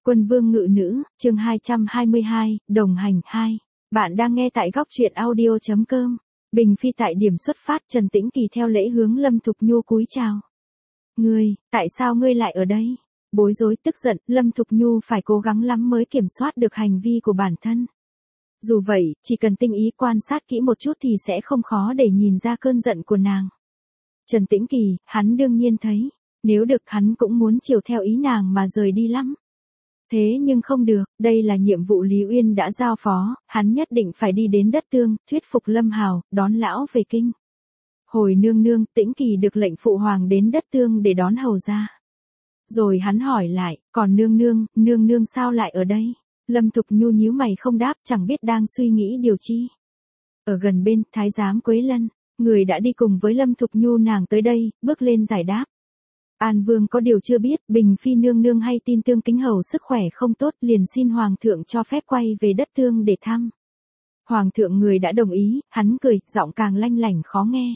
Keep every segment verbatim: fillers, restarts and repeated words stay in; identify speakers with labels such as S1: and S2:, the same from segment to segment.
S1: Quân vương ngự nữ, chương hai trăm hai mươi hai, đồng hành hai. Bạn đang nghe tại góc truyện audio chấm com. Bình Phi tại điểm xuất phát, Trần Tĩnh Kỳ theo lễ hướng Lâm Thục Nhu cúi chào. Ngươi, tại sao ngươi lại ở đây? Bối rối tức giận, Lâm Thục Nhu phải cố gắng lắm mới kiểm soát được hành vi của bản thân. Dù vậy, chỉ cần tinh ý quan sát kỹ một chút thì sẽ không khó để nhìn ra cơn giận của nàng. Trần Tĩnh Kỳ, hắn đương nhiên thấy, nếu được hắn cũng muốn chiều theo ý nàng mà rời đi lắm. Thế nhưng không được, đây là nhiệm vụ Lý Uyên đã giao phó, hắn nhất định phải đi đến đất Tương, thuyết phục Lâm Hào, đón lão về kinh. Hồi nương nương, Tĩnh Kỳ được lệnh phụ hoàng đến đất Tương để đón hầu ra. Rồi hắn hỏi lại, còn nương nương, nương nương sao lại ở đây? Lâm Thục Nhu nhíu mày không đáp, chẳng biết đang suy nghĩ điều chi. Ở gần bên, Thái giám Quế Lân, người đã đi cùng với Lâm Thục Nhu nàng tới đây, bước lên giải đáp. An Vương có điều chưa biết, Bình Phi nương nương hay tin Tương Kính hầu sức khỏe không tốt, liền xin Hoàng thượng cho phép quay về đất Tương để thăm. Hoàng thượng người đã đồng ý, hắn cười, giọng càng lanh lảnh khó nghe.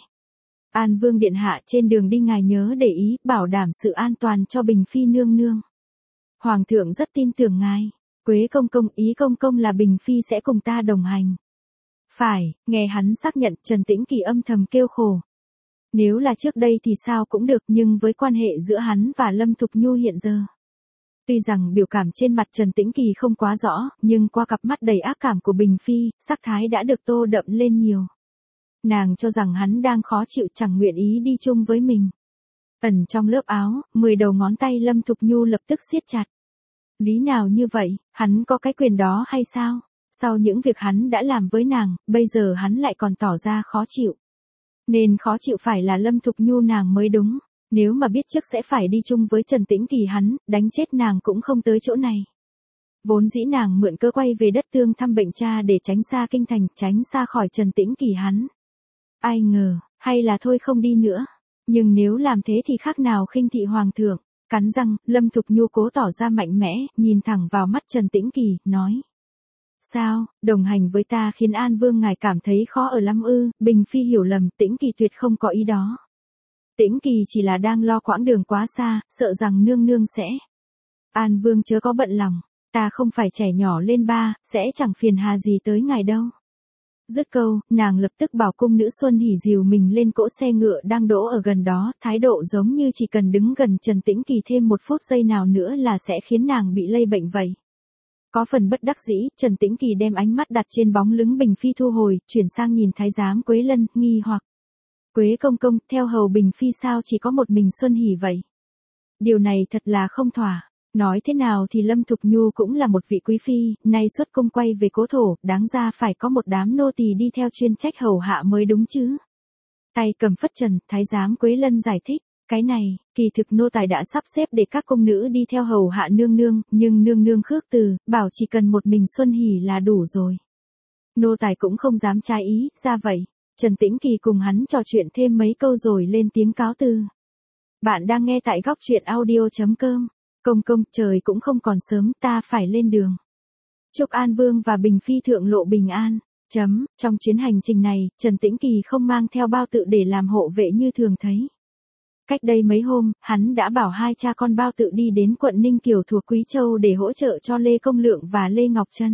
S1: An Vương điện hạ trên đường đi ngài nhớ để ý, bảo đảm sự an toàn cho Bình Phi nương nương. Hoàng thượng rất tin tưởng ngài. Quế công công, ý công công là Bình Phi sẽ cùng ta đồng hành. Phải, nghe hắn xác nhận, Trần Tĩnh Kỳ âm thầm kêu khổ. Nếu là trước đây thì sao cũng được, nhưng với quan hệ giữa hắn và Lâm Thục Nhu hiện giờ. Tuy rằng biểu cảm trên mặt Trần Tĩnh Kỳ không quá rõ, nhưng qua cặp mắt đầy ác cảm của Bình Phi, sắc thái đã được tô đậm lên nhiều. Nàng cho rằng hắn đang khó chịu, chẳng nguyện ý đi chung với mình. Ẩn trong lớp áo, mười đầu ngón tay Lâm Thục Nhu lập tức siết chặt. Lý nào như vậy, hắn có cái quyền đó hay sao? Sau những việc hắn đã làm với nàng, bây giờ hắn lại còn tỏ ra khó chịu. Nên khó chịu phải là Lâm Thục Nhu nàng mới đúng. Nếu mà biết trước sẽ phải đi chung với Trần Tĩnh Kỳ hắn, đánh chết nàng cũng không tới chỗ này. Vốn dĩ nàng mượn cơ quay về đất Tương thăm bệnh cha để tránh xa kinh thành, tránh xa khỏi Trần Tĩnh Kỳ hắn. Ai ngờ, hay là thôi không đi nữa. Nhưng nếu làm thế thì khác nào khinh thị hoàng thượng. Cắn răng, Lâm Thục Nhu cố tỏ ra mạnh mẽ, nhìn thẳng vào mắt Trần Tĩnh Kỳ, nói. Sao, đồng hành với ta khiến An Vương ngài cảm thấy khó ở lắm ư? Bình Phi hiểu lầm, Tĩnh Kỳ tuyệt không có ý đó. Tĩnh Kỳ chỉ là đang lo quãng đường quá xa, sợ rằng nương nương sẽ. An Vương chớ có bận lòng, ta không phải trẻ nhỏ lên ba, sẽ chẳng phiền hà gì tới ngài đâu. Dứt câu, nàng lập tức bảo cung nữ Xuân Hỉ dìu mình lên cỗ xe ngựa đang đỗ ở gần đó, thái độ giống như chỉ cần đứng gần Trần Tĩnh Kỳ thêm một phút giây nào nữa là sẽ khiến nàng bị lây bệnh vậy. Có phần bất đắc dĩ, Trần Tĩnh Kỳ đem ánh mắt đặt trên bóng lưng Bình Phi thu hồi, chuyển sang nhìn thái giám Quế Lân, nghi hoặc. Quế công công, theo hầu Bình Phi sao chỉ có một mình Xuân Hỉ vậy? Điều này thật là không thỏa. Nói thế nào thì Lâm Thục Nhu cũng là một vị quý phi, nay xuất cung quay về cố thổ, đáng ra phải có một đám nô tỳ đi theo chuyên trách hầu hạ mới đúng chứ. Tay cầm phất trần, thái giám Quế Lân giải thích, cái này, kỳ thực nô tài đã sắp xếp để các công nữ đi theo hầu hạ nương nương, nhưng nương nương khước từ, bảo chỉ cần một mình Xuân Hỉ là đủ rồi. Nô tài cũng không dám trái ý, ra vậy. Trần Tĩnh Kỳ cùng hắn trò chuyện thêm mấy câu rồi lên tiếng cáo từ. Bạn đang nghe tại góc truyện audio chấm com. Công công, trời cũng không còn sớm, ta phải lên đường. Chúc An Vương và Bình Phi thượng lộ bình an. Chấm, trong chuyến hành trình này, Trần Tĩnh Kỳ không mang theo bao tự để làm hộ vệ như thường thấy. Cách đây mấy hôm, hắn đã bảo hai cha con bao tự đi đến quận Ninh Kiều thuộc Quý Châu để hỗ trợ cho Lê Công Lượng và Lê Ngọc Trân.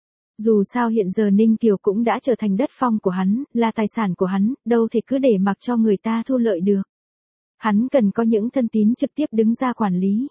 S1: Dù sao hiện giờ Ninh Kiều cũng đã trở thành đất phong của hắn, là tài sản của hắn, đâu thể cứ để mặc cho người ta thu lợi được. Hắn cần có những thân tín trực tiếp đứng ra quản lý.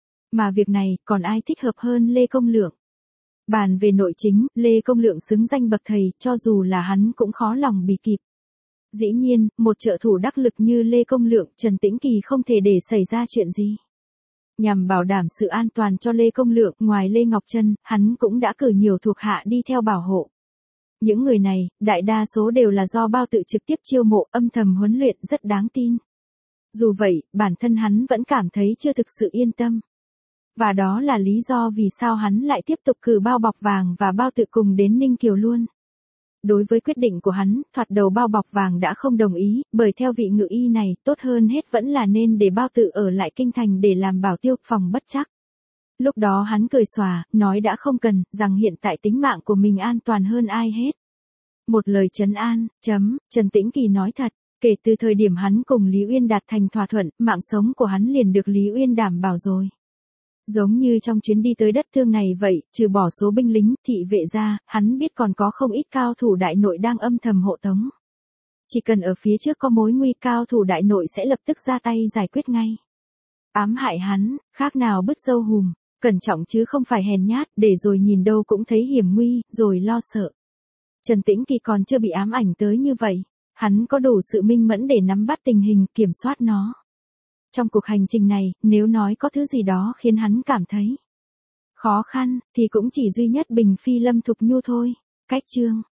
S1: Mà việc này, còn ai thích hợp hơn Lê Công Lượng? Bàn về nội chính, Lê Công Lượng xứng danh bậc thầy, cho dù là hắn cũng khó lòng bì kịp. Dĩ nhiên, một trợ thủ đắc lực như Lê Công Lượng, Trần Tĩnh Kỳ không thể để xảy ra chuyện gì. Nhằm bảo đảm sự an toàn cho Lê Công Lượng, ngoài Lê Ngọc Trân, hắn cũng đã cử nhiều thuộc hạ đi theo bảo hộ. Những người này, đại đa số đều là do bao tự trực tiếp chiêu mộ, âm thầm huấn luyện, rất đáng tin. Dù vậy, bản thân hắn vẫn cảm thấy chưa thực sự yên tâm. Và đó là lý do vì sao hắn lại tiếp tục cử bao bọc vàng và bao tự cùng đến Ninh Kiều luôn. Đối với quyết định của hắn, thoạt đầu bao bọc vàng đã không đồng ý, bởi theo vị ngự y này, tốt hơn hết vẫn là nên để bao tự ở lại kinh thành để làm bảo tiêu, phòng bất trắc. Lúc đó hắn cười xòa, nói đã không cần, rằng hiện tại tính mạng của mình an toàn hơn ai hết. Một lời trấn an, chấm, Trần Tĩnh Kỳ nói thật, kể từ thời điểm hắn cùng Lý Uyên đạt thành thỏa thuận, mạng sống của hắn liền được Lý Uyên đảm bảo rồi. Giống như trong chuyến đi tới đất thương này vậy, trừ bỏ số binh lính, thị vệ ra, hắn biết còn có không ít cao thủ đại nội đang âm thầm hộ tống. Chỉ cần ở phía trước có mối nguy, cao thủ đại nội sẽ lập tức ra tay giải quyết ngay. Ám hại hắn, khác nào bứt râu hùm, cẩn trọng chứ không phải hèn nhát, để rồi nhìn đâu cũng thấy hiểm nguy, rồi lo sợ. Trần Tĩnh Kỳ còn chưa bị ám ảnh tới như vậy, hắn có đủ sự minh mẫn để nắm bắt tình hình, kiểm soát nó. Trong cuộc hành trình này, nếu nói có thứ gì đó khiến hắn cảm thấy khó khăn, thì cũng chỉ duy nhất Bình Phi Lâm Thục Nhu thôi. Cách chương